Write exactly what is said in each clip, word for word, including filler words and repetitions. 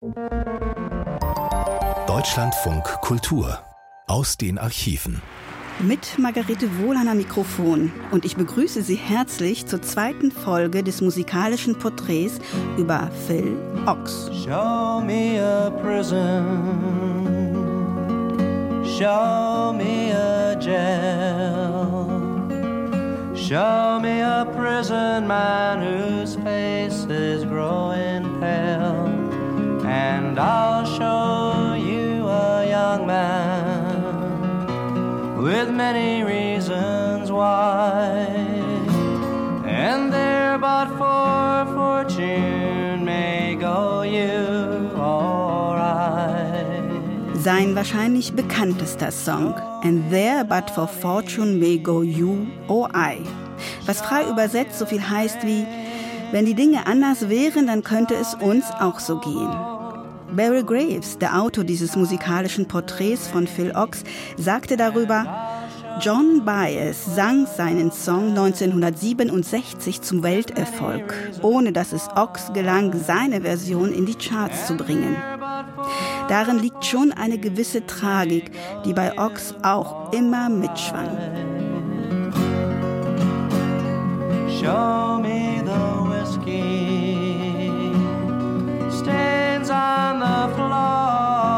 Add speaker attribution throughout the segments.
Speaker 1: Deutschlandfunk Kultur aus den Archiven.
Speaker 2: Mit Margarete Wohlan am Mikrofon und ich begrüße Sie herzlich zur zweiten Folge des musikalischen Porträts über Phil Ochs.
Speaker 3: Show me a prison, show me a jail, show me a prison man whose face is growing pale, and I'll show you a young man with many reasons why, and there but for fortune may go you or I.
Speaker 2: Sein wahrscheinlich bekanntester Song, And There But For Fortune May Go You or I, was frei übersetzt so viel heißt wie, wenn die Dinge anders wären, dann könnte es uns auch so gehen. Barry Graves, der Autor dieses musikalischen Porträts von Phil Ochs, sagte darüber, John Baez sang seinen Song neunzehnhundertsiebenundsechzig zum Welterfolg, ohne dass es Ochs gelang, seine Version in die Charts zu bringen. Darin liegt schon eine gewisse Tragik, die bei Ochs auch immer mitschwang.
Speaker 3: Show me the whiskey stains on the floor.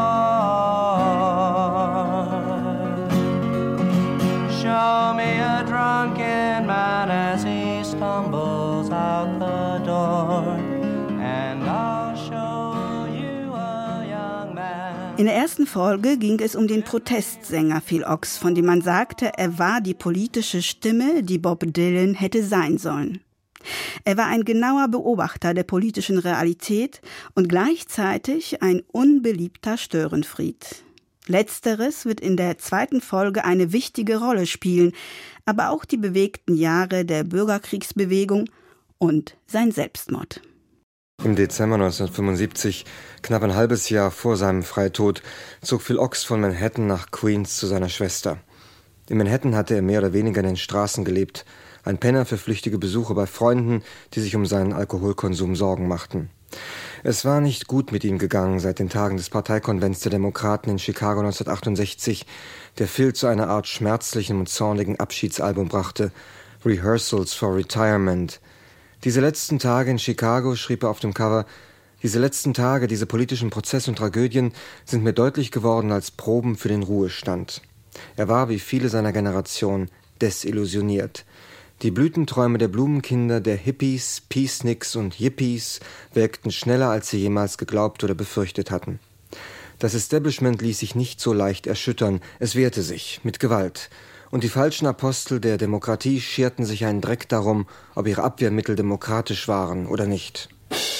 Speaker 3: Show me a drunken man as he stumbles out the door. And I'll show you a young man.
Speaker 2: In der ersten Folge ging es um den Protestsänger Phil Ochs, von dem man sagte, er war die politische Stimme, die Bob Dylan hätte sein sollen. Er war ein genauer Beobachter der politischen Realität und gleichzeitig ein unbeliebter Störenfried. Letzteres wird in der zweiten Folge eine wichtige Rolle spielen, aber auch die bewegten Jahre der Bürgerkriegsbewegung und sein Selbstmord.
Speaker 4: Im Dezember neunzehnhundertfünfundsiebzig, knapp ein halbes Jahr vor seinem Freitod, zog Phil Ochs von Manhattan nach Queens zu seiner Schwester. In Manhattan hatte er mehr oder weniger in den Straßen gelebt, ein Penner für flüchtige Besuche bei Freunden, die sich um seinen Alkoholkonsum Sorgen machten. Es war nicht gut mit ihm gegangen seit den Tagen des Parteikonvents der Demokraten in Chicago neunzehnhundertachtundsechzig, der Phil zu einer Art schmerzlichen und zornigen Abschiedsalbum brachte, Rehearsals for Retirement. Diese letzten Tage in Chicago, schrieb er auf dem Cover, diese letzten Tage, diese politischen Prozesse und Tragödien sind mir deutlich geworden als Proben für den Ruhestand. Er war, wie viele seiner Generation, desillusioniert. Die Blütenträume der Blumenkinder, der Hippies, Peaceniks und Yippies wirkten schneller, als sie jemals geglaubt oder befürchtet hatten. Das Establishment ließ sich nicht so leicht erschüttern, es wehrte sich, mit Gewalt. Und die falschen Apostel der Demokratie scherten sich einen Dreck darum, ob ihre Abwehrmittel demokratisch waren oder nicht.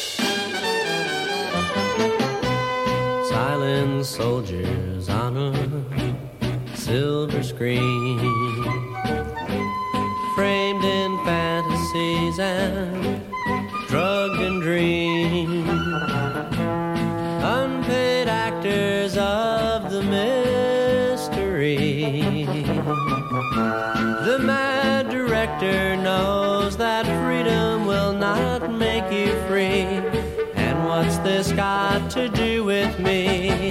Speaker 3: Silent soldiers on a silver screen, framed in fantasies and drug and dream, unpaid actors of the mystery. The mad director knows that freedom will not make you free. And what's this got to do with me?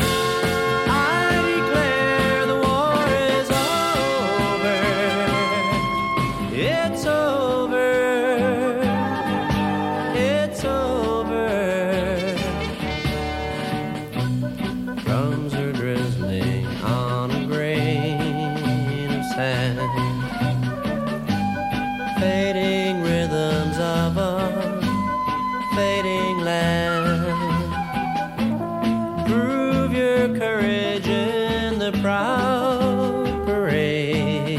Speaker 3: Fading rhythms of a fading land. Prove your courage in the proud parade.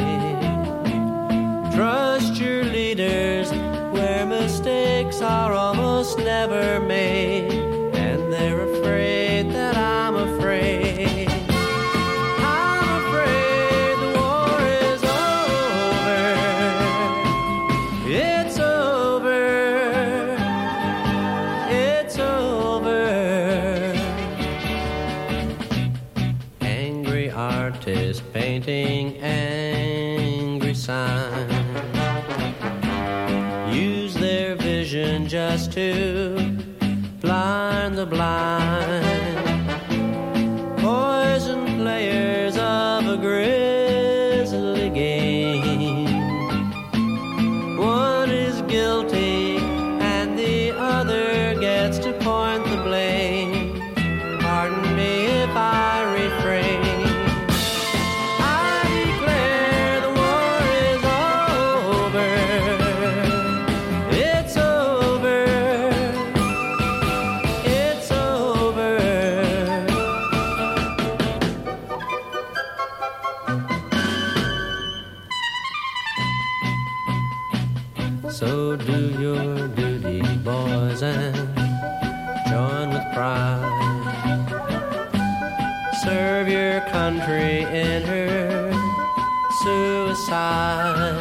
Speaker 3: Trust your leaders where mistakes are almost never made. And they're afraid that I'm afraid. Painting angry signs, use their vision just to blind the the blind, poison players of a grisly game. One is guilty and the other gets to point the blame. Pardon me if I refrain. So do your duty, boys, and join with pride. Serve your country in her suicide.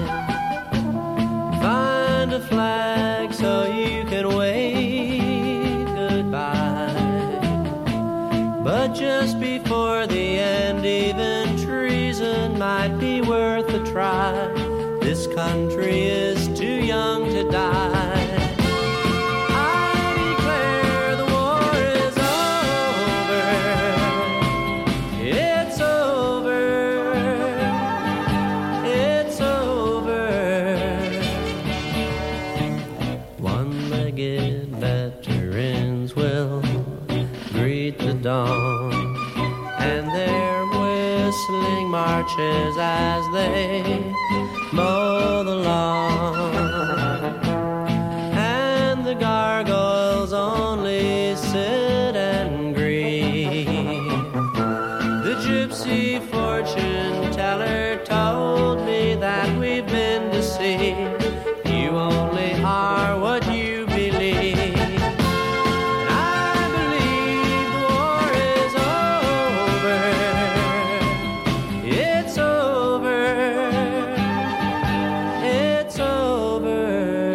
Speaker 3: Find a flag so you can wave goodbye. But just before the end, even treason might be worth a try. This country is too young to die. I declare the war is over. It's over. It's over. One-legged veterans will greet the dawn, and their whistling marches as they mow the lawn, and the gargoyles only sit and grieve. The gypsy fortune teller told me that we've been deceived. You only are what you believe. And I believe the war is over. It's over. It's over.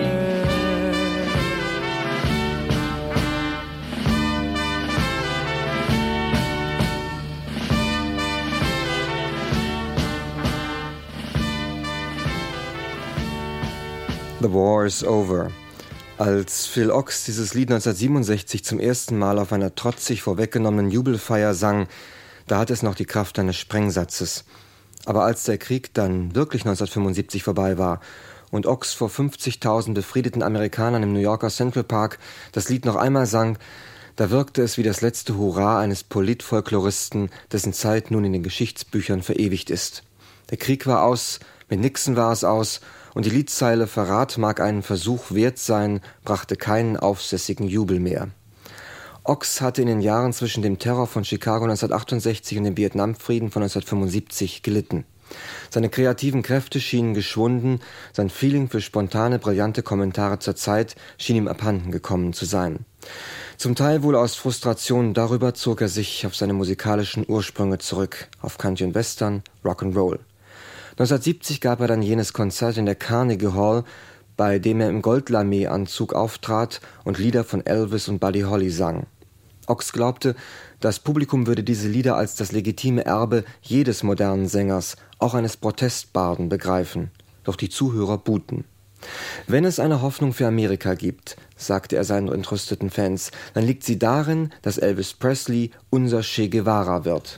Speaker 4: The War is Over. Als Phil Ochs dieses Lied neunzehnhundertsiebenundsechzig zum ersten Mal auf einer trotzig vorweggenommenen Jubelfeier sang, da hatte es noch die Kraft eines Sprengsatzes. Aber als der Krieg dann wirklich neunzehnhundertfünfundsiebzig vorbei war und Ochs vor fünfzigtausend befriedeten Amerikanern im New Yorker Central Park das Lied noch einmal sang, da wirkte es wie das letzte Hurra eines Politfolkloristen, dessen Zeit nun in den Geschichtsbüchern verewigt ist. Der Krieg war aus, mit Nixon war es aus, und die Liedzeile »Verrat mag einen Versuch wert sein« brachte keinen aufsässigen Jubel mehr. Ochs hatte in den Jahren zwischen dem Terror von Chicago neunzehnhundertachtundsechzig und dem Vietnamfrieden von neunzehnhundertfünfundsiebzig gelitten. Seine kreativen Kräfte schienen geschwunden, sein Feeling für spontane, brillante Kommentare zur Zeit schien ihm abhanden gekommen zu sein. Zum Teil wohl aus Frustration darüber zog er sich auf seine musikalischen Ursprünge zurück, auf Country und Western, Rock'n'Roll. neunzehnhundertsiebzig gab er dann jenes Konzert in der Carnegie Hall, bei dem er im Goldlamé-Anzug auftrat und Lieder von Elvis und Buddy Holly sang. Ochs glaubte, das Publikum würde diese Lieder als das legitime Erbe jedes modernen Sängers, auch eines Protestbarden, begreifen. Doch die Zuhörer buhten. »Wenn es eine Hoffnung für Amerika gibt«, sagte er seinen entrüsteten Fans, »dann liegt sie darin, dass Elvis Presley unser Che Guevara wird.«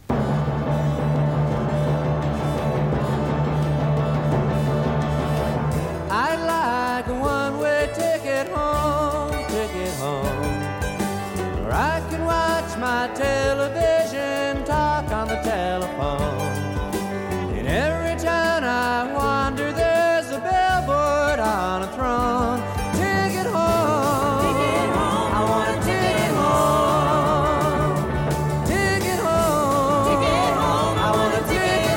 Speaker 3: My television, talk on the telephone. In every town I wander, there's a billboard on a throne. Take it home, take it home. I wanna take it home. Take it home, take it home. I wanna take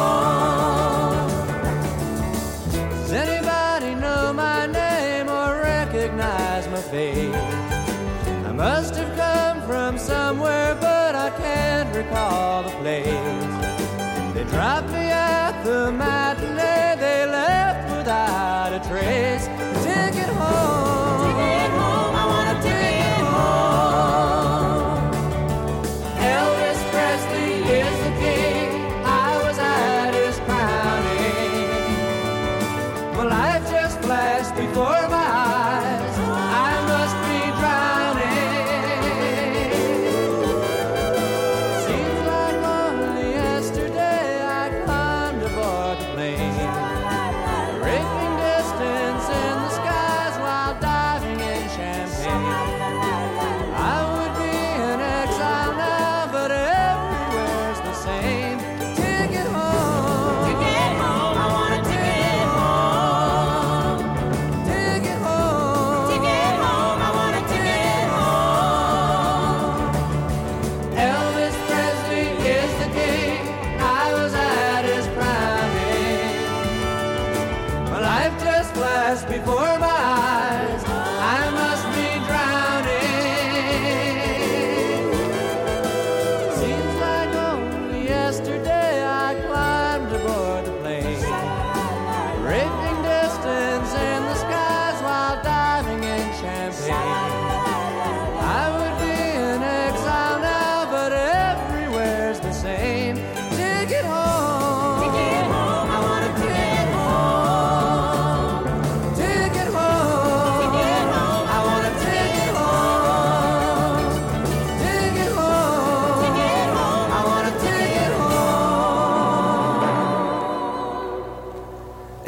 Speaker 3: it home. Does anybody know my name or recognize my face? I must have come from somewhere, but I can't recall the place. They dropped me at the matinee, they left without a trace. Take it home, take it home, I wanna take it home. Elvis Presley is the king, I was at his crowning. My life just flashed before my eyes, I must be drowning.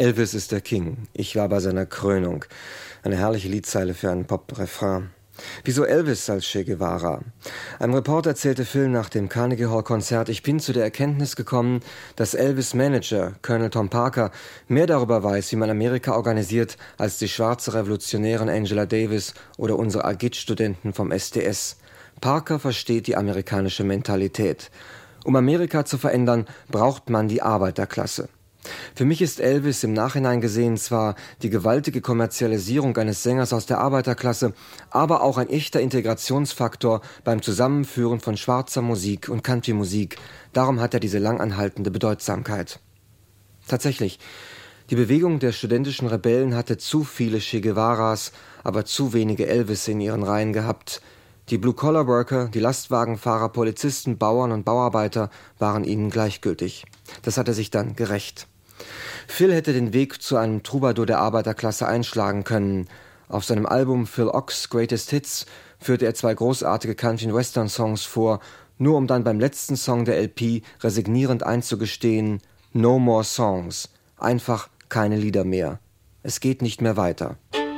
Speaker 4: Elvis ist der King. Ich war bei seiner Krönung. Eine herrliche Liedzeile für einen Pop-Refrain. Wieso Elvis als Che Guevara? Ein Reporter erzählte Phil nach dem Carnegie-Hall-Konzert: Ich bin zu der Erkenntnis gekommen, dass Elvis' Manager, Colonel Tom Parker, mehr darüber weiß, wie man Amerika organisiert, als die schwarze Revolutionärin Angela Davis oder unsere Agit-Studenten vom S D S. Parker versteht die amerikanische Mentalität. Um Amerika zu verändern, braucht man die Arbeiterklasse. Für mich ist Elvis im Nachhinein gesehen zwar die gewaltige Kommerzialisierung eines Sängers aus der Arbeiterklasse, aber auch ein echter Integrationsfaktor beim Zusammenführen von schwarzer Musik und Country-Musik. Darum hat er diese langanhaltende Bedeutsamkeit. Tatsächlich, die Bewegung der studentischen Rebellen hatte zu viele Che Guevaras, aber zu wenige Elvis in ihren Reihen gehabt. Die Blue-Collar-Worker, die Lastwagenfahrer, Polizisten, Bauern und Bauarbeiter waren ihnen gleichgültig. Das hatte sich dann gerächt. Phil hätte den Weg zu einem Troubadour der Arbeiterklasse einschlagen können. Auf seinem Album Phil Ochs Greatest Hits führte er zwei großartige Country-Western-Songs vor, nur um dann beim letzten Song der L P resignierend einzugestehen: No more songs. Einfach keine Lieder mehr. Es geht nicht mehr weiter.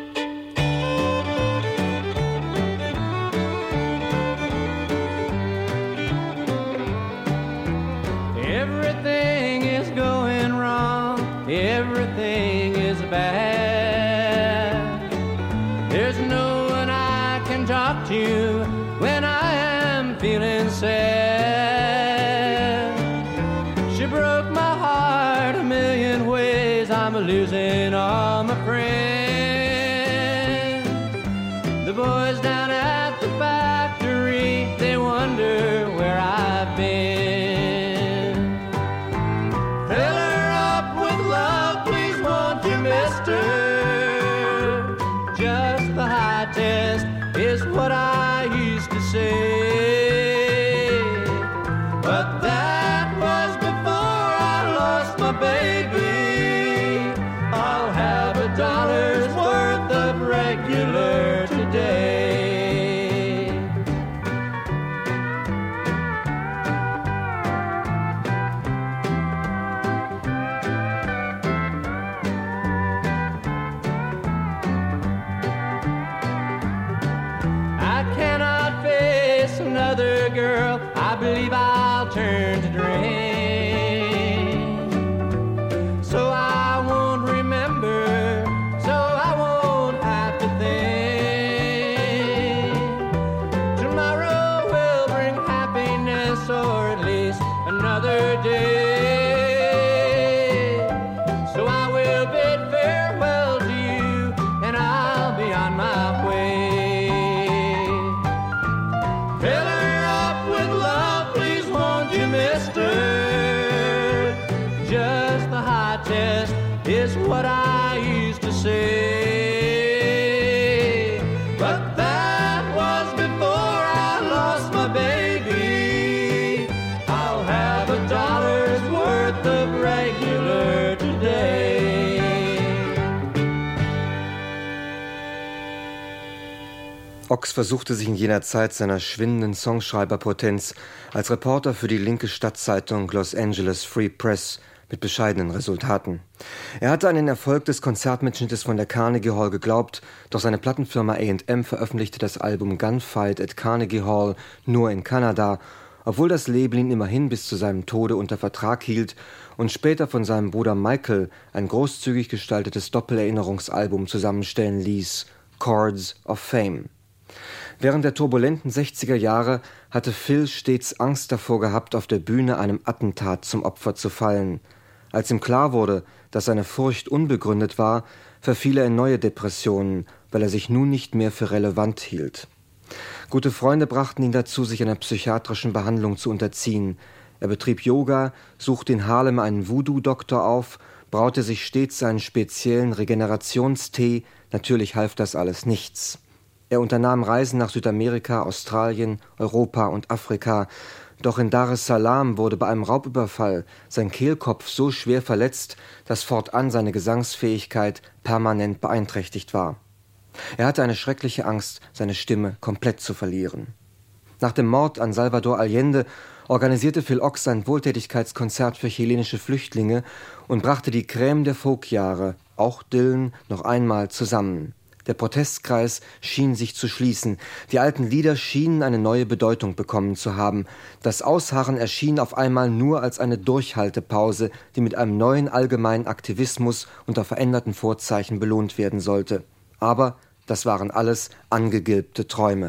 Speaker 3: Everything is bad. There's no one I can talk to when I am feeling sad. She broke my heart a million ways. I'm losing all my friends. The boys down at the factory, they wonder where I've been. Just the high test is what I used to say. But that was before I lost my baby. I'll have a dollar's worth of regular today. Another girl, I believe I'll turn to drink. So I won't remember, so I won't have to think. Tomorrow will bring happiness, or at least another day. So I will bid farewell to you, and I'll be on my way. Just the high test is what I used to say. But that was before I lost my baby. I'll have a dollar's worth of regular today.
Speaker 4: Ochs versuchte sich in jener Zeit seiner schwindenden Songschreiberpotenz als Reporter für die linke Stadtzeitung Los Angeles Free Press mit bescheidenen Resultaten. Er hatte an den Erfolg des Konzertmitschnittes von der Carnegie Hall geglaubt, doch seine Plattenfirma A and M veröffentlichte das Album Gunfight at Carnegie Hall nur in Kanada, obwohl das Label ihn immerhin bis zu seinem Tode unter Vertrag hielt und später von seinem Bruder Michael ein großzügig gestaltetes Doppelerinnerungsalbum zusammenstellen ließ, Chords of Fame. Während der turbulenten sechziger Jahre hatte Phil stets Angst davor gehabt, auf der Bühne einem Attentat zum Opfer zu fallen. Als ihm klar wurde, dass seine Furcht unbegründet war, verfiel er in neue Depressionen, weil er sich nun nicht mehr für relevant hielt. Gute Freunde brachten ihn dazu, sich einer psychiatrischen Behandlung zu unterziehen. Er betrieb Yoga, suchte in Harlem einen Voodoo-Doktor auf, braute sich stets einen speziellen Regenerationstee. Natürlich half das alles nichts. Er unternahm Reisen nach Südamerika, Australien, Europa und Afrika. Doch in Dar es Salaam wurde bei einem Raubüberfall sein Kehlkopf so schwer verletzt, dass fortan seine Gesangsfähigkeit permanent beeinträchtigt war. Er hatte eine schreckliche Angst, seine Stimme komplett zu verlieren. Nach dem Mord an Salvador Allende organisierte Phil Ochs ein Wohltätigkeitskonzert für chilenische Flüchtlinge und brachte die Crème der Folkjahre, auch Dylan, noch einmal zusammen. Der Protestkreis schien sich zu schließen. Die alten Lieder schienen eine neue Bedeutung bekommen zu haben. Das Ausharren erschien auf einmal nur als eine Durchhaltepause, die mit einem neuen allgemeinen Aktivismus unter veränderten Vorzeichen belohnt werden sollte. Aber das waren alles angegilbte Träume.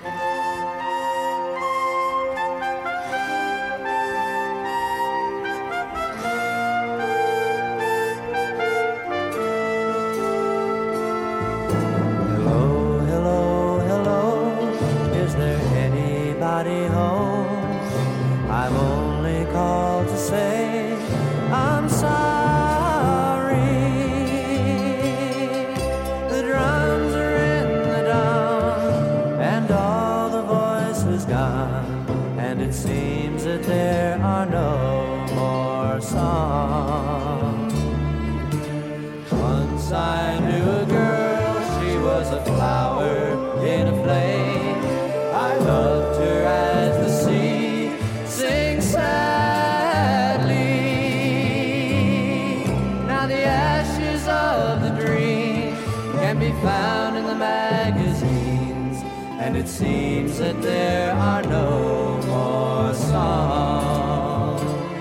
Speaker 3: It seems that there are no more songs.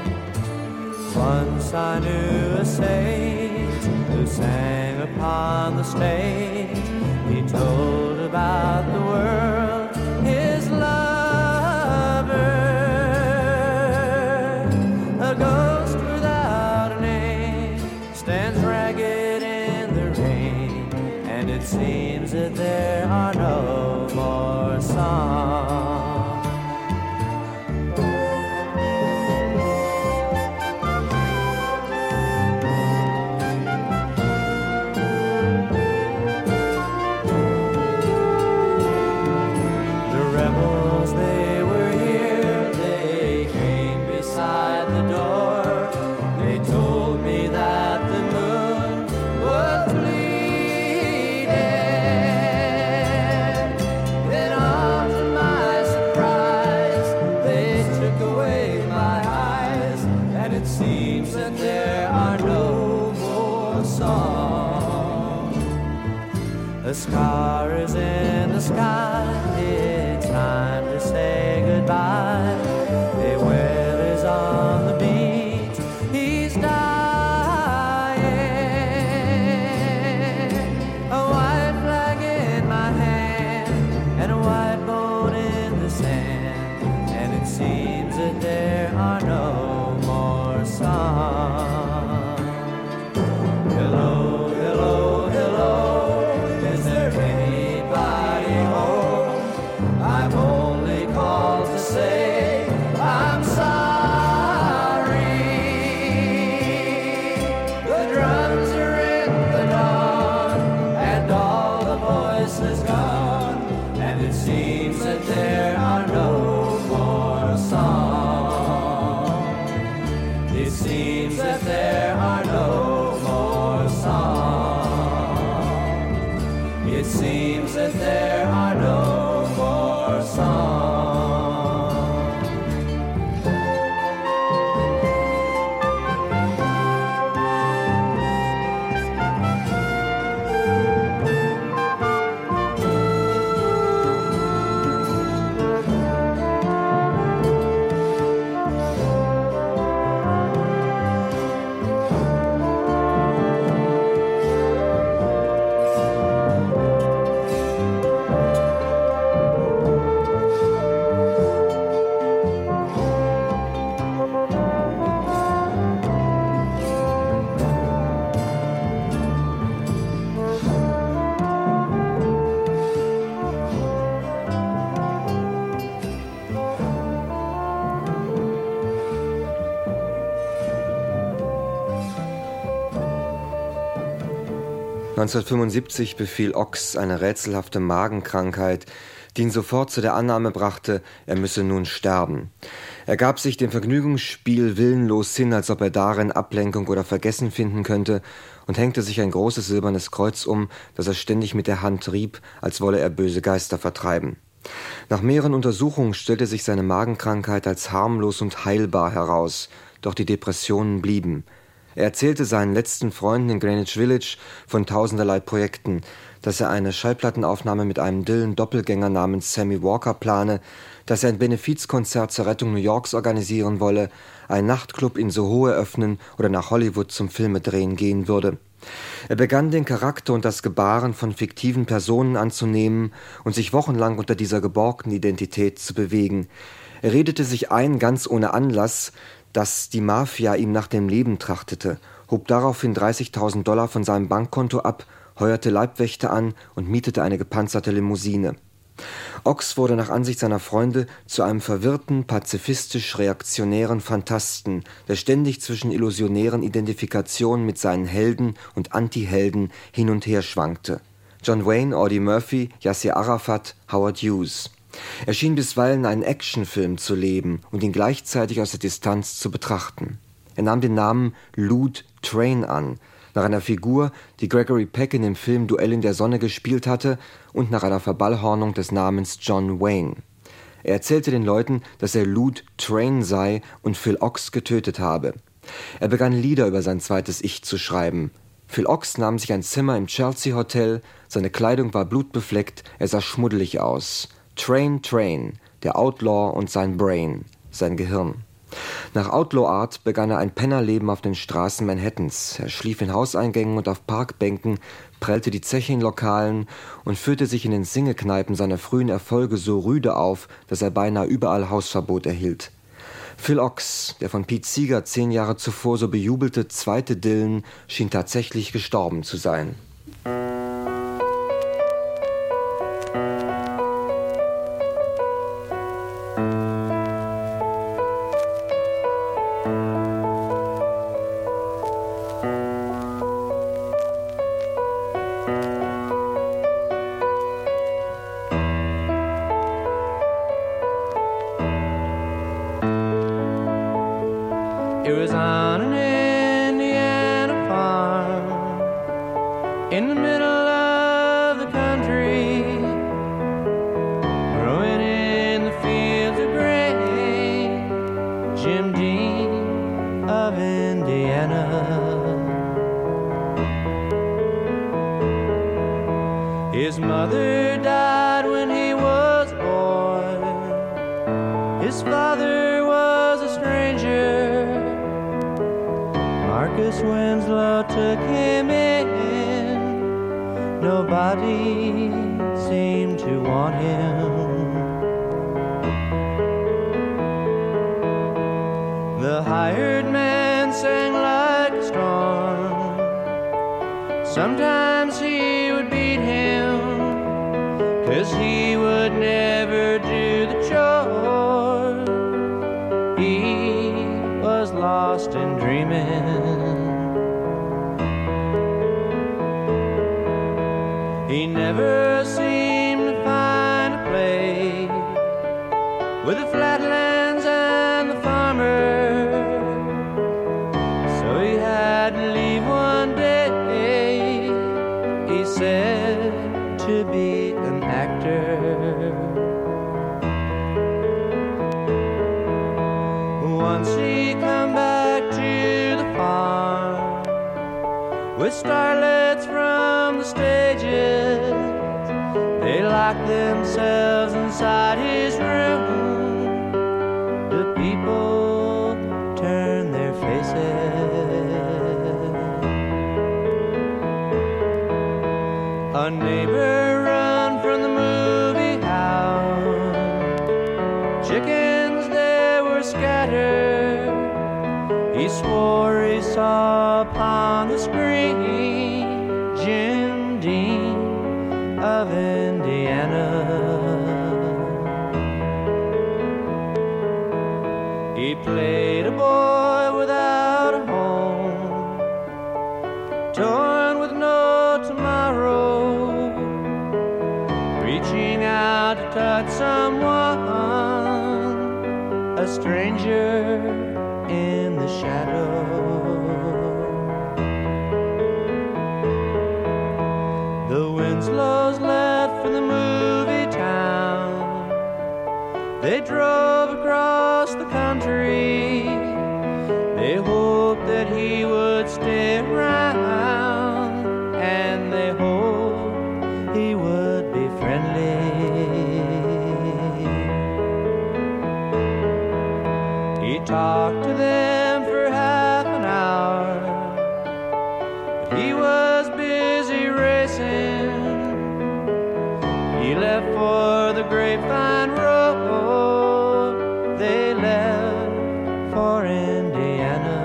Speaker 3: Once I knew a sage who sang upon the stage. He told about the world, his lover, a ghost without a name, stands ragged in the rain, and it seems that there are no more songs. The rebels, they were here, they came beside the door. They told me that the moon was bleeding. Then on to my surprise, they took away my eyes, and it seems that there are no more songs. The scar is in the sky, it's time to say goodbye. The whale is on the beach, he's dying. A white flag in my hand, and a white boat in the sand, and it seems that there are no more songs. Hello, hello, hello, is there anybody home? I've only called to say I'm sorry. The drums are in the dawn, and all the voices gone, and it seems that there are no more songs. It seems that there are no more songs. It seems that there are no more songs.
Speaker 4: neunzehnhundertfünfundsiebzig befiel Ochs eine rätselhafte Magenkrankheit, die ihn sofort zu der Annahme brachte, er müsse nun sterben. Er gab sich dem Vergnügungsspiel willenlos hin, als ob er darin Ablenkung oder Vergessen finden könnte, und hängte sich ein großes silbernes Kreuz um, das er ständig mit der Hand rieb, als wolle er böse Geister vertreiben. Nach mehreren Untersuchungen stellte sich seine Magenkrankheit als harmlos und heilbar heraus, doch die Depressionen blieben. Er erzählte seinen letzten Freunden in Greenwich Village von tausenderlei Projekten, dass er eine Schallplattenaufnahme mit einem Dylan-Doppelgänger namens Sammy Walker plane, dass er ein Benefizkonzert zur Rettung New Yorks organisieren wolle, einen Nachtclub in Soho eröffnen oder nach Hollywood zum Filmedrehen gehen würde. Er begann den Charakter und das Gebaren von fiktiven Personen anzunehmen und sich wochenlang unter dieser geborgten Identität zu bewegen. Er redete sich ein, ganz ohne Anlass, dass die Mafia ihm nach dem Leben trachtete, hob daraufhin dreißigtausend Dollar von seinem Bankkonto ab, heuerte Leibwächter an und mietete eine gepanzerte Limousine. Ox wurde nach Ansicht seiner Freunde zu einem verwirrten, pazifistisch-reaktionären Phantasten, der ständig zwischen illusionären Identifikationen mit seinen Helden und Anti-Helden hin und her schwankte. John Wayne, Audie Murphy, Yasser Arafat, Howard Hughes. Er schien bisweilen einen Actionfilm zu leben und ihn gleichzeitig aus der Distanz zu betrachten. Er nahm den Namen Loot Train an, nach einer Figur, die Gregory Peck in dem Film Duell in der Sonne gespielt hatte und nach einer Verballhornung des Namens John Wayne. Er erzählte den Leuten, dass er Loot Train sei und Phil Ochs getötet habe. Er begann Lieder über sein zweites Ich zu schreiben. Phil Ochs nahm sich ein Zimmer im Chelsea Hotel, seine Kleidung war blutbefleckt, er sah schmuddelig aus. Train, Train, der Outlaw und sein Brain, sein Gehirn. Nach Outlaw-Art begann er ein Pennerleben auf den Straßen Manhattans. Er schlief in Hauseingängen und auf Parkbänken, prellte die Zeche in Lokalen und führte sich in den Singekneipen seiner frühen Erfolge so rüde auf, dass er beinahe überall Hausverbot erhielt. Phil Ochs, der von Pete Seeger zehn Jahre zuvor so bejubelte zweite Dylan, schien tatsächlich gestorben zu sein.
Speaker 3: It was on an Indiana farm in the middle of the country, growing in the fields of grain, Jim Dean of Indiana. His mother died when he was a boy. His father was a stranger. Marcus Winslow took him in. Nobody seemed to want him. The hired man sang like a storm. Sometimes he would beat him, 'cause he would never do the chore. He was lost in dreaming. He never seemed to find a place with the flatlands and the farmer, so he had to leave one day, he said, to be an actor. Once he come back to the farm with starlets from the stages. They locked themselves inside his room. The people turned their faces. A neighbor run from the movie house. Chickens there were scattered. He swore he saw upon the screen Jim Dean of Indiana. He played a boy without a home, torn with no tomorrow, reaching out to touch someone, a stranger in the shadow. The Winslows left for the movie town. They drove across the country. They hoped that he would stay around, and they hoped he would be friendly. He talked to them for half an hour, but he was busy racing. He left for the Grapevine Road. They left for Indiana.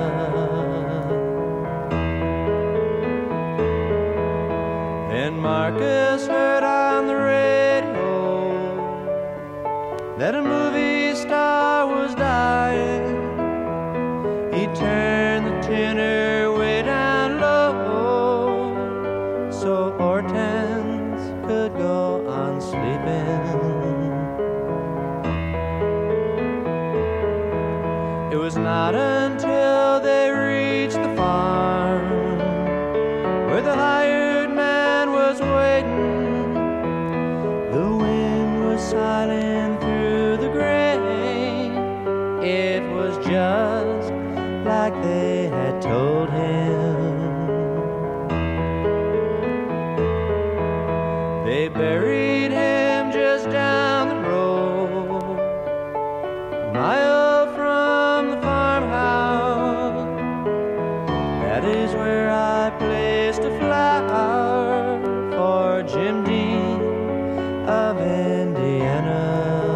Speaker 3: Then Marcus heard on the radio that a movie star was dying. He turned the tenor way down low so Hortense could go on sleeping. It was not until they reached the farm where the hired man was waiting. The wind was silent through the grain. It was just like they had told him. They buried him just down the road, a mile from the farmhouse. That is where I placed a flower for Jim Dean of Indiana.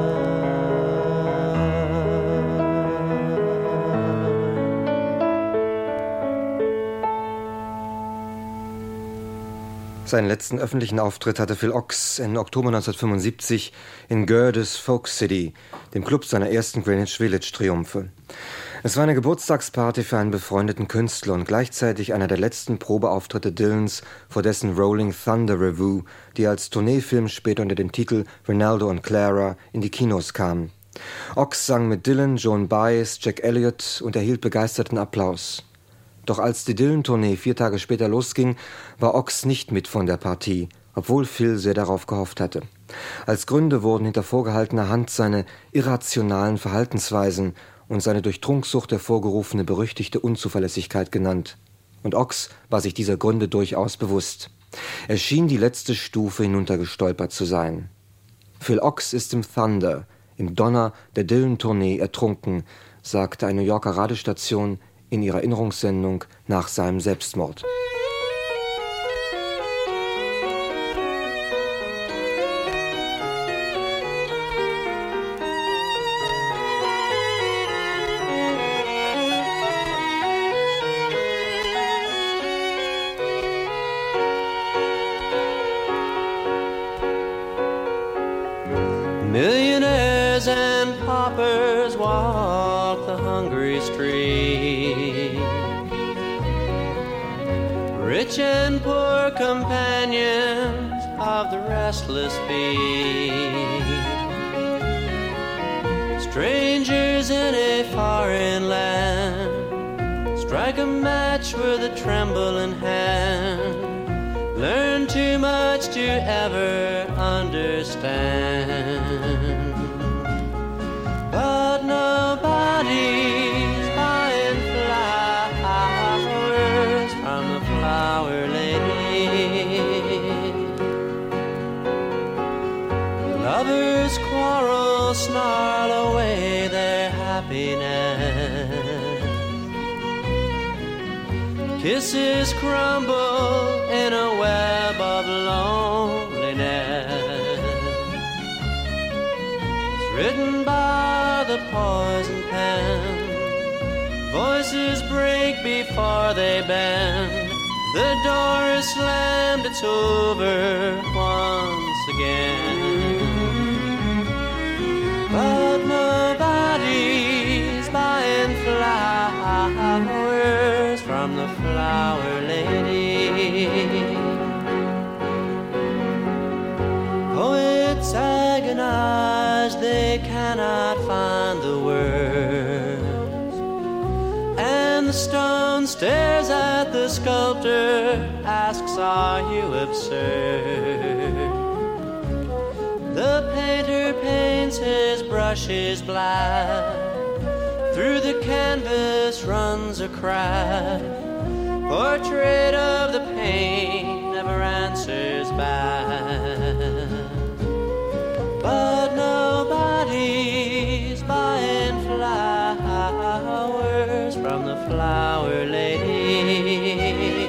Speaker 4: Seinen letzten öffentlichen Auftritt hatte Phil Ochs im Oktober neunzehnhundertfünfundsiebzig in Gerdes Folk City, dem Club seiner ersten Greenwich Village Triumphe. Es war eine Geburtstagsparty für einen befreundeten Künstler und gleichzeitig einer der letzten Probeauftritte Dylans vor dessen Rolling Thunder Revue, die als Tourneefilm später unter dem Titel Rinaldo und Clara in die Kinos kam. Ochs sang mit Dylan, Joan Baez, Jack Elliott und erhielt begeisterten Applaus. Doch als die Dylan-Tournee vier Tage später losging, war Ochs nicht mit von der Partie, obwohl Phil sehr darauf gehofft hatte. Als Gründe wurden hinter vorgehaltener Hand seine irrationalen Verhaltensweisen und seine durch Trunksucht hervorgerufene berüchtigte Unzuverlässigkeit genannt. Und Ochs war sich dieser Gründe durchaus bewusst. Er schien die letzte Stufe hinuntergestolpert zu sein. Phil Ochs ist im Thunder, im Donner der Dylan-Tournee ertrunken, sagte eine New Yorker Radiostation in ihrer Erinnerungssendung nach seinem Selbstmord.
Speaker 3: Millionaires and paupers walk the hungry street. Rich and poor companions of the restless feet. Strangers in a foreign land strike a match with a trembling hand. Learn too much to ever understand. But nobody's buying flowers from the flower lady. Lovers quarrel, snarl away their happiness. Kisses crumble in a web of loneliness. It's written by the poison pen. Voices break before they bend. The door is slammed, it's over once again. But nobody's buying flowers from the flower lady. Poets agonize, they cannot find the words. And the stone stares at the sculptor, asks, are you absurd? The painter paints his brushes black, through the canvas runs a crack. Portrait of the pain never answers back. But nobody's buying flowers from the flower lady.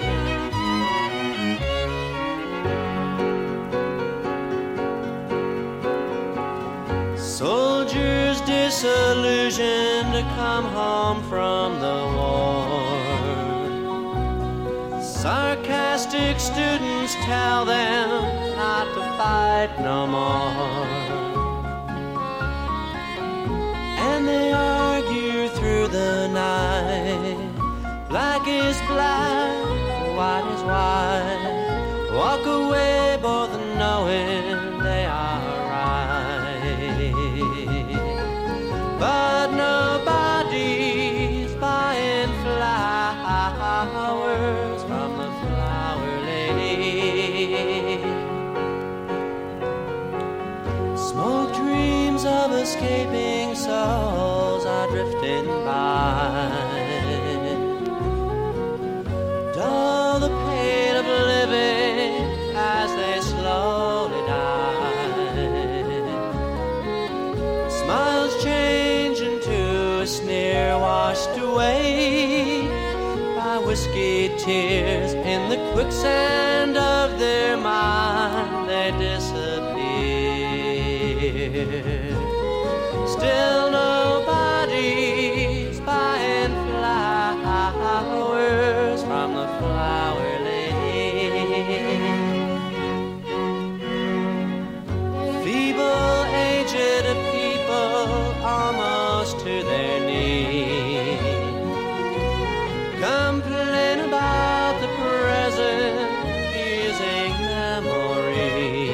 Speaker 3: Soldiers disillusioned to come home from the war. Sarcastic students tell them not to fight no more. And they argue through the night. Black is black, white is white. Walk away both knowing they are right. But nobody's buying flowers from the flower lady. Smoke dreams of escaping souls are drifting by. Dull the pain of living as they slowly die. Smiles change into a sneer, washed away by whiskey tears. In the quicksand of their mind they disappear. Still nobody's buying flowers from the flower lady. Feeble, aged people almost to their knees complain about the present using memory.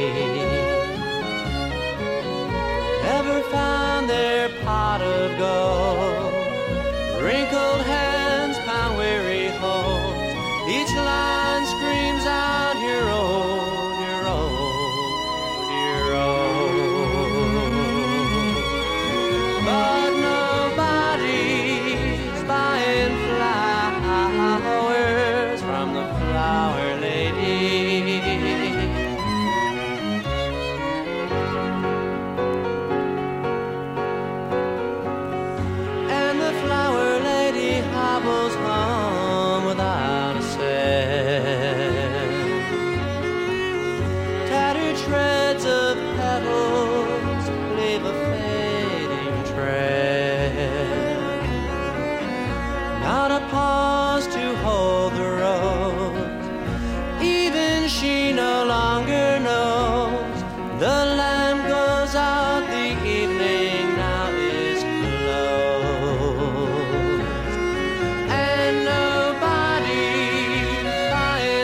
Speaker 3: Never found their pot of gold. Wrinkled hands pound weary holes. Each line screams out, you're old, you're old, you're old. But nobody's buying flowers from the flower lady. And the flower lady hobbles home without a cent. Tattered shreds of petals leave a fading trail. Not a pause to hold the rose. Even she no longer knows. The lamp goes out, the evening now is closed. And nobody's buying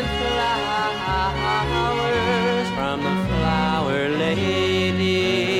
Speaker 3: flowers from the flower lady.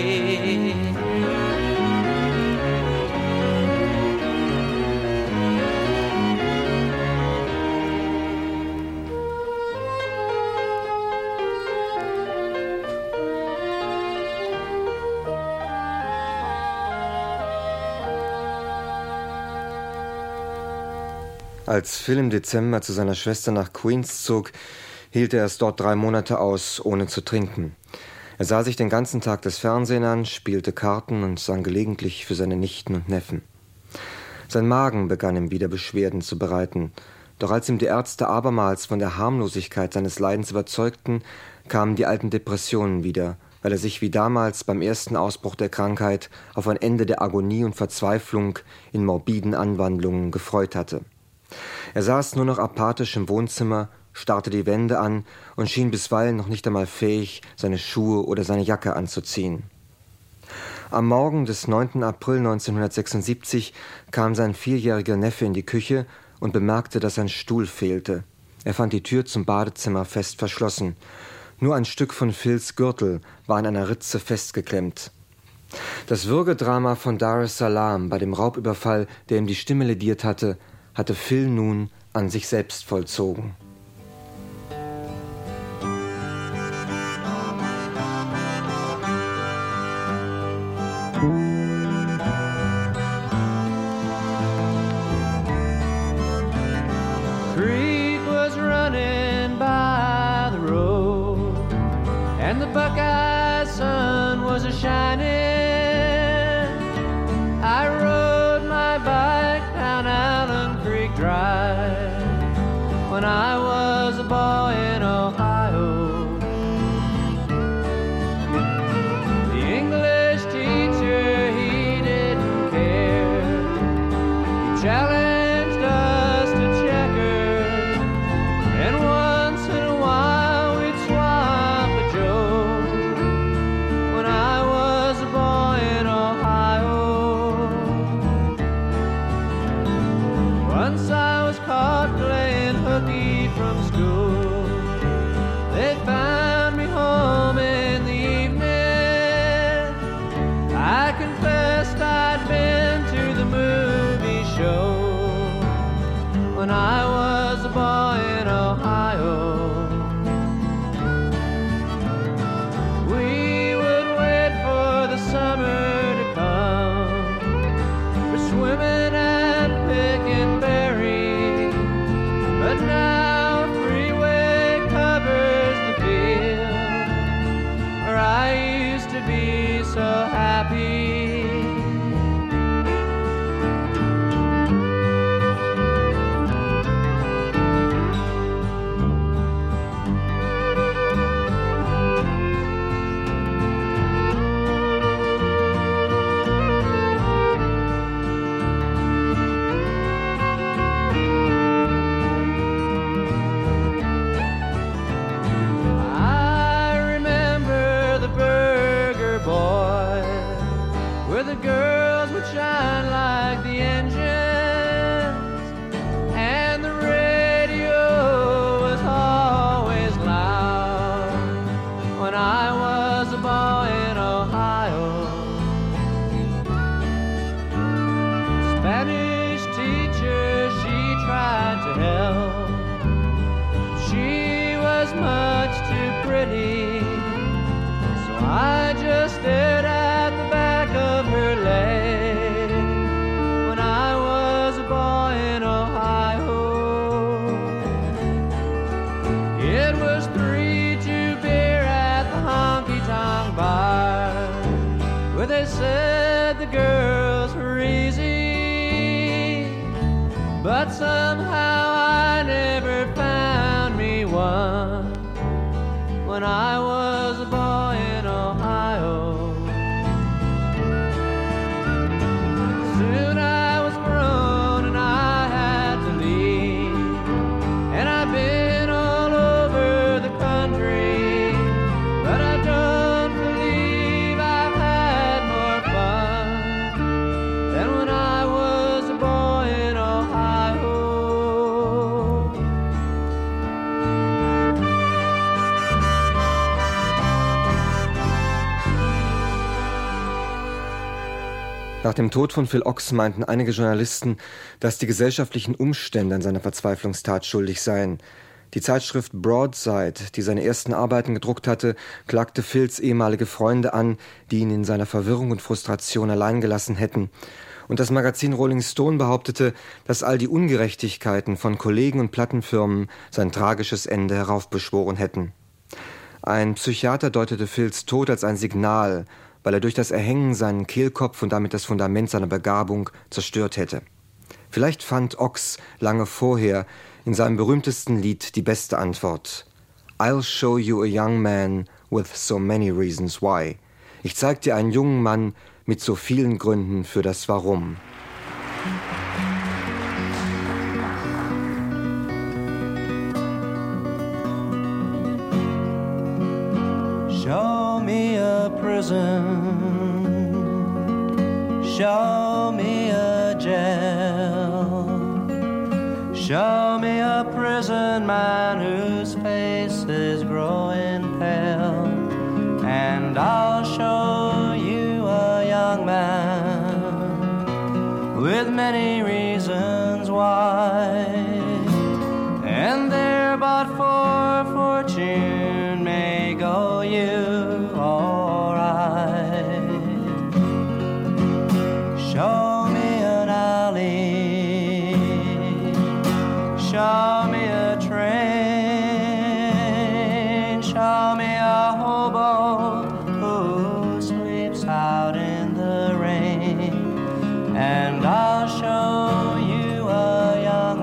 Speaker 4: Als Phil im Dezember zu seiner Schwester nach Queens zog, hielt er es dort drei Monate aus, ohne zu trinken. Er sah sich den ganzen Tag das Fernsehen an, spielte Karten und sang gelegentlich für seine Nichten und Neffen. Sein Magen begann ihm wieder Beschwerden zu bereiten, doch als ihm die Ärzte abermals von der Harmlosigkeit seines Leidens überzeugten, kamen die alten Depressionen wieder, weil er sich wie damals beim ersten Ausbruch der Krankheit auf ein Ende der Agonie und Verzweiflung in morbiden Anwandlungen gefreut hatte. Er saß nur noch apathisch im Wohnzimmer, starrte die Wände an und schien bisweilen noch nicht einmal fähig, seine Schuhe oder seine Jacke anzuziehen. Am Morgen des neunten April neunzehnhundertsechsundsiebzig kam sein vierjähriger Neffe in die Küche und bemerkte, dass ein Stuhl fehlte. Er fand die Tür zum Badezimmer fest verschlossen. Nur ein Stück von Phils Gürtel war an einer Ritze festgeklemmt. Das Würgedrama von Dar es Salaam bei dem Raubüberfall, der ihm die Stimme lediert hatte, hatte Phil nun an sich selbst vollzogen.
Speaker 3: But now a freeway covers the field where I used to be so happy. Girls would shine like the engines, and the radio was always loud. When I was a boy in Ohio, Spanish teacher, she tried to help. She was much too pretty, so I just stared at the back of her leg when I was a boy in Ohio. It was three to beer at the honky-tonk bar, where they said the girls were easy, but somehow I never found me one when I was a boy in Ohio.
Speaker 4: Nach dem Tod von Phil Ochs meinten einige Journalisten, dass die gesellschaftlichen Umstände an seiner Verzweiflungstat schuldig seien. Die Zeitschrift Broadside, die seine ersten Arbeiten gedruckt hatte, klagte Phils ehemalige Freunde an, die ihn in seiner Verwirrung und Frustration allein gelassen hätten. Und das Magazin Rolling Stone behauptete, dass all die Ungerechtigkeiten von Kollegen und Plattenfirmen sein tragisches Ende heraufbeschworen hätten. Ein Psychiater deutete Phils Tod als ein Signal, weil er durch das Erhängen seinen Kehlkopf und damit das Fundament seiner Begabung zerstört hätte. Vielleicht fand Ochs lange vorher in seinem berühmtesten Lied die beste Antwort. I'll show you a young man with so many reasons why. Ich zeig dir einen jungen Mann mit so vielen Gründen für das Warum.
Speaker 3: Show me a prison, show me a jail, show me a prison man whose face is growing pale, and I'll show you a young man with many reasons why, and there but for fortune may go you all right. Show me an alley, show me a train, show me a hobo who sleeps out in the rain, and I'll show you a young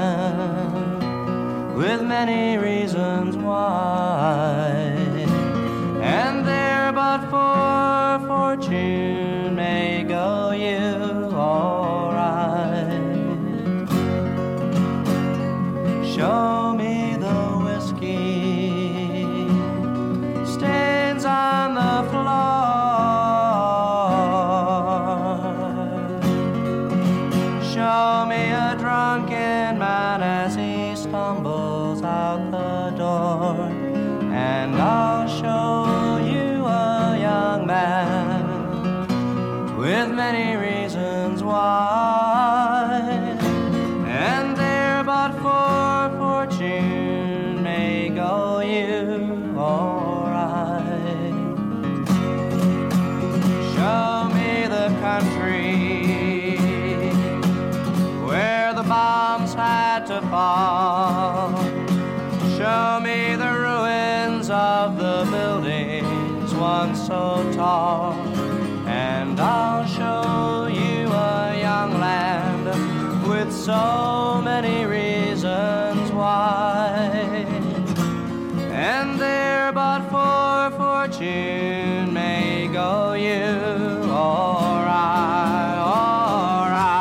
Speaker 3: man with many reasons why. And there but for fortune may go you all right. Show me the whiskey stains on the floor. Show me a drunken man as he stumbles out the door, and I'll show with many reasons why, and there but for fortune may go you all right. Show me the country where the bombs had to fall, so tall. And I'll show you a young land with so many reasons why. And there but for fortune may go you or I, or I.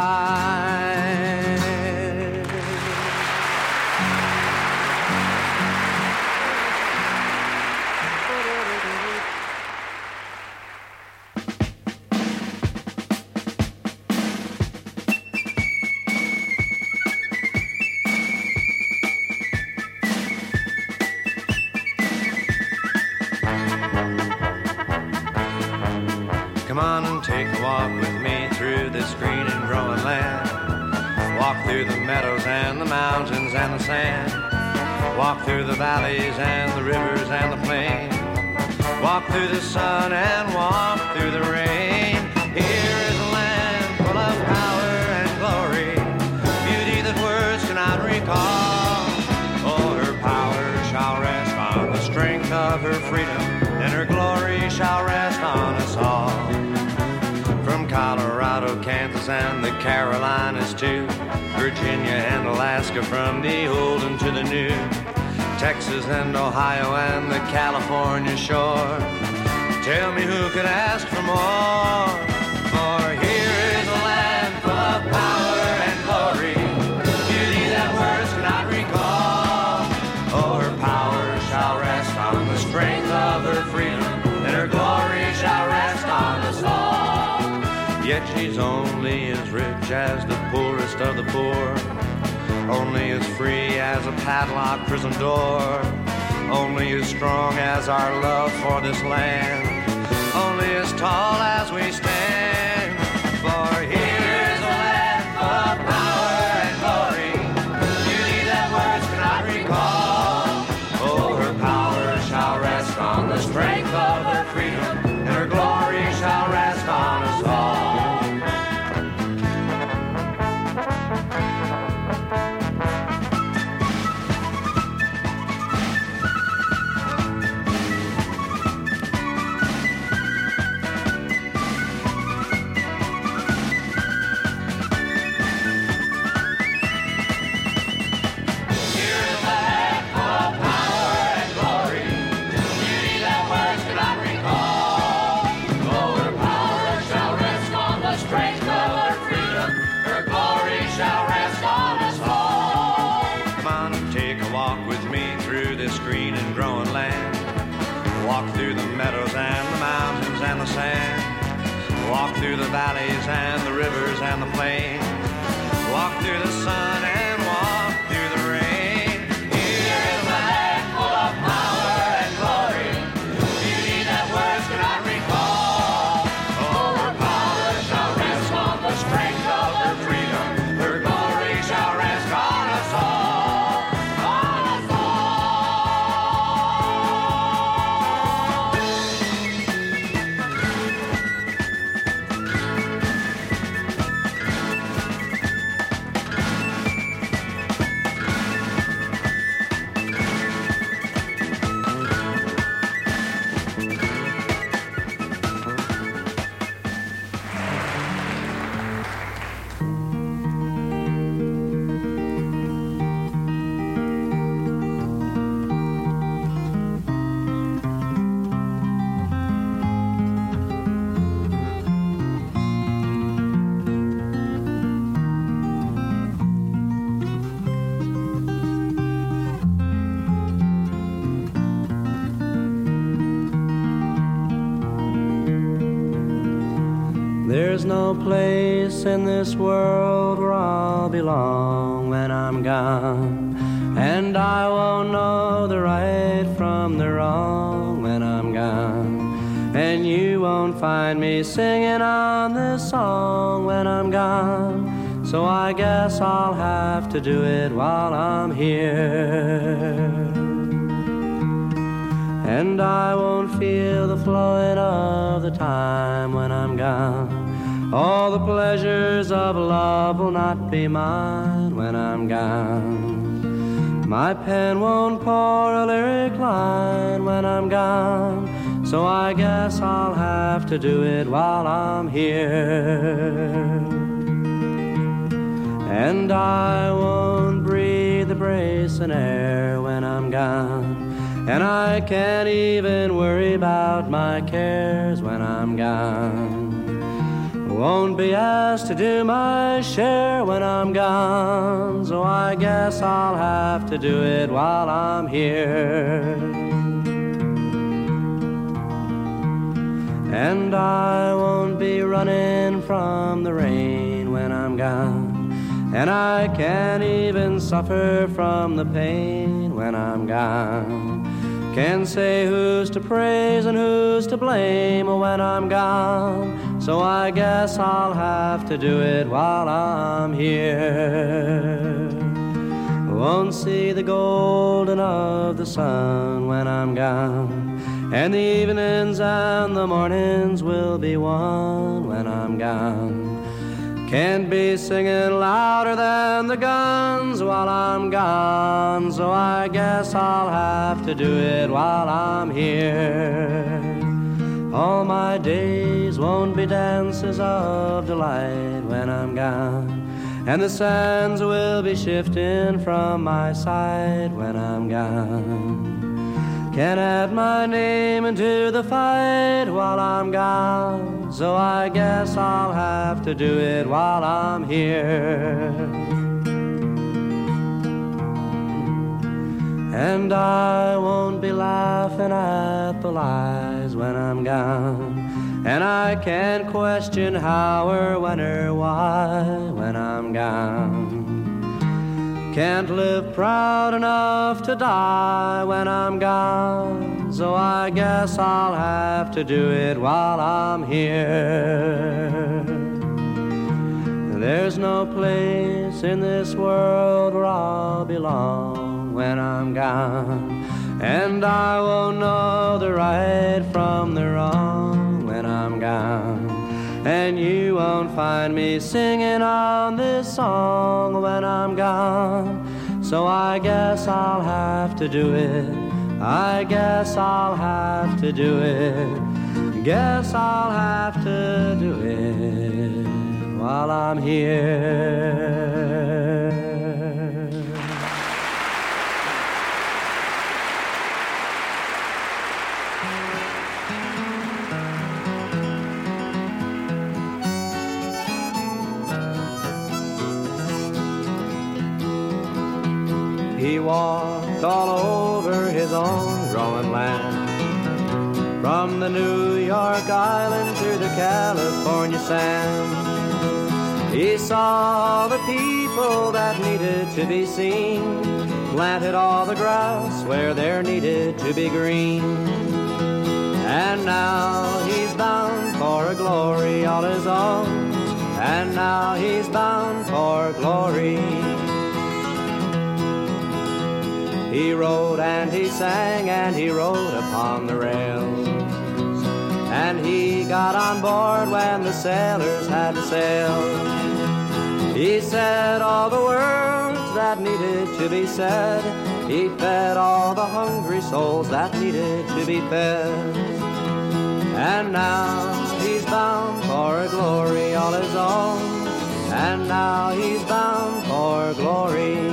Speaker 3: Come on and take a walk with me through this green and growing land. Walk through the meadows and the mountains and the sand. Walk through the valleys and the rivers and the plains. Walk through the sun and walk through the rain. Here is a land full of power and glory, beauty that words cannot recall. Oh, her power shall rest on the strength of her freedom, and her glory shall rest on us all. From Colorado, Kansas, and the Carolinas to Virginia and Alaska, from the old and to the new, Texas and Ohio and the California shore. Tell me who could ask for more? For here is a land full of power and glory, beauty that words cannot recall. Oh, her power shall rest on the strength of her freedom, and her glory shall rest on us all. Yet she's only as rich as the poorest of the poor, only as free as a padlocked prison door, only as strong as our love for this land, only as tall as we stand. For here is a land full of power and glory, beauty that words cannot recall. Oh, her power shall rest on the strength of her freedom, and her glory shall rest on us all. Walk through the meadows and the mountains and the sand. Walk through the valleys and the rivers and the plains. Walk through the sun and walk through the rain. Here is a land full of power and glory, beauty that words cannot recall. Oh, her power shall rest on the strength of her freedom. Her glory shall rest on us all. On us all. There's no place in this world where I'll belong when I'm gone, and I won't know the right from the wrong when I'm gone, and you won't find me singing on this song when I'm gone, so I guess I'll have to do it while I'm here. And I won't feel the flowing of the time when I'm gone. All the pleasures of love will not be mine when I'm gone. My pen won't pour a lyric line when I'm gone. so I guess I'll have to do it while I'm here. And I won't breathe the bracing air when I'm gone, and I can't even worry about my cares when I'm gone. Won't be asked to do my share when I'm gone, so I guess I'll have to do it while I'm here. And I won't be running from the rain when I'm gone, and I can't even suffer from the pain when I'm gone. Can't say who's to praise and who's to blame when I'm gone, so I guess I'll have to do it while I'm here. Won't see the golden of the sun when I'm gone, and the evenings and the mornings will be one when I'm gone. Can't be singing louder than the guns while I'm gone, so I guess I'll have to do it while I'm here. All my days won't be dances of delight when I'm gone, and the sands will be shifting from my side when I'm gone. Can't add my name into the fight while I'm gone, so I guess I'll have to do it while I'm here. And I won't be laughing at the lies when I'm gone, and I can't question how or when or why when I'm gone. Can't live proud enough to die when I'm gone, so I guess I'll have to do it while I'm here. There's no place in this world where I'll belong when I'm gone, and I won't know the right from the wrong when I'm gone. And you won't find me singing on this song when I'm gone, so I guess I'll have to do it. I guess I'll have to do it. Guess I'll have to do it while I'm here. He walked all over his own growing land, from the New York Island to the California sand. He saw the people that needed to be seen, planted all the grass where there needed to be green. And now he's bound for a glory all his own, and now he's bound for glory. He rode and he sang and he rode upon the rails, and he got on board when the sailors had to sail. He said all the words that needed to be said. He fed all the hungry souls that needed to be fed. And now he's bound for a glory all his own, and now he's bound for glory.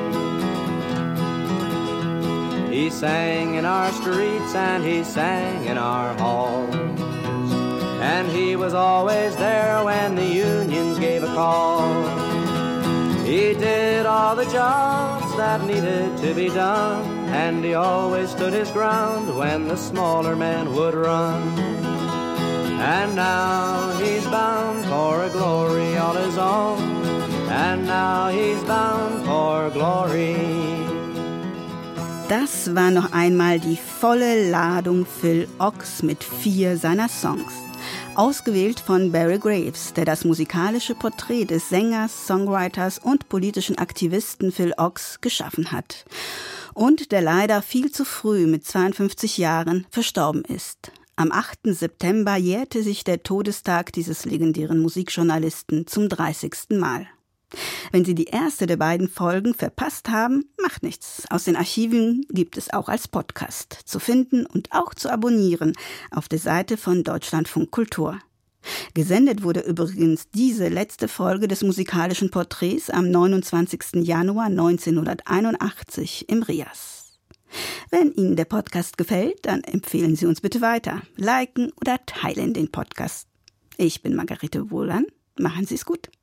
Speaker 3: He sang in our streets and he sang in our halls, and he was always there when the unions gave a call. He did all the jobs that needed to be done, and he always stood his ground when the smaller men would run. And now he's bound for a glory all his own, and now he's bound for glory.
Speaker 2: Das war noch einmal die volle Ladung Phil Ochs mit vier seiner Songs. Ausgewählt von Barry Graves, der das musikalische Porträt des Sängers, Songwriters und politischen Aktivisten Phil Ochs geschaffen hat. Und der leider viel zu früh mit zweiundfünfzig Jahren verstorben ist. Am achten September jährte sich der Todestag dieses legendären Musikjournalisten zum dreißigsten Mal. Wenn Sie die erste der beiden Folgen verpasst haben, macht nichts. Aus den Archiven gibt es auch als Podcast zu finden und auch zu abonnieren auf der Seite von Deutschlandfunk Kultur. Gesendet wurde übrigens diese letzte Folge des musikalischen Porträts am neunundzwanzigsten Januar neunzehnhunderteinundachtzig im Rias. Wenn Ihnen der Podcast gefällt, dann empfehlen Sie uns bitte weiter. Liken oder teilen den Podcast. Ich bin Margarete Wohlan. Machen Sie es gut.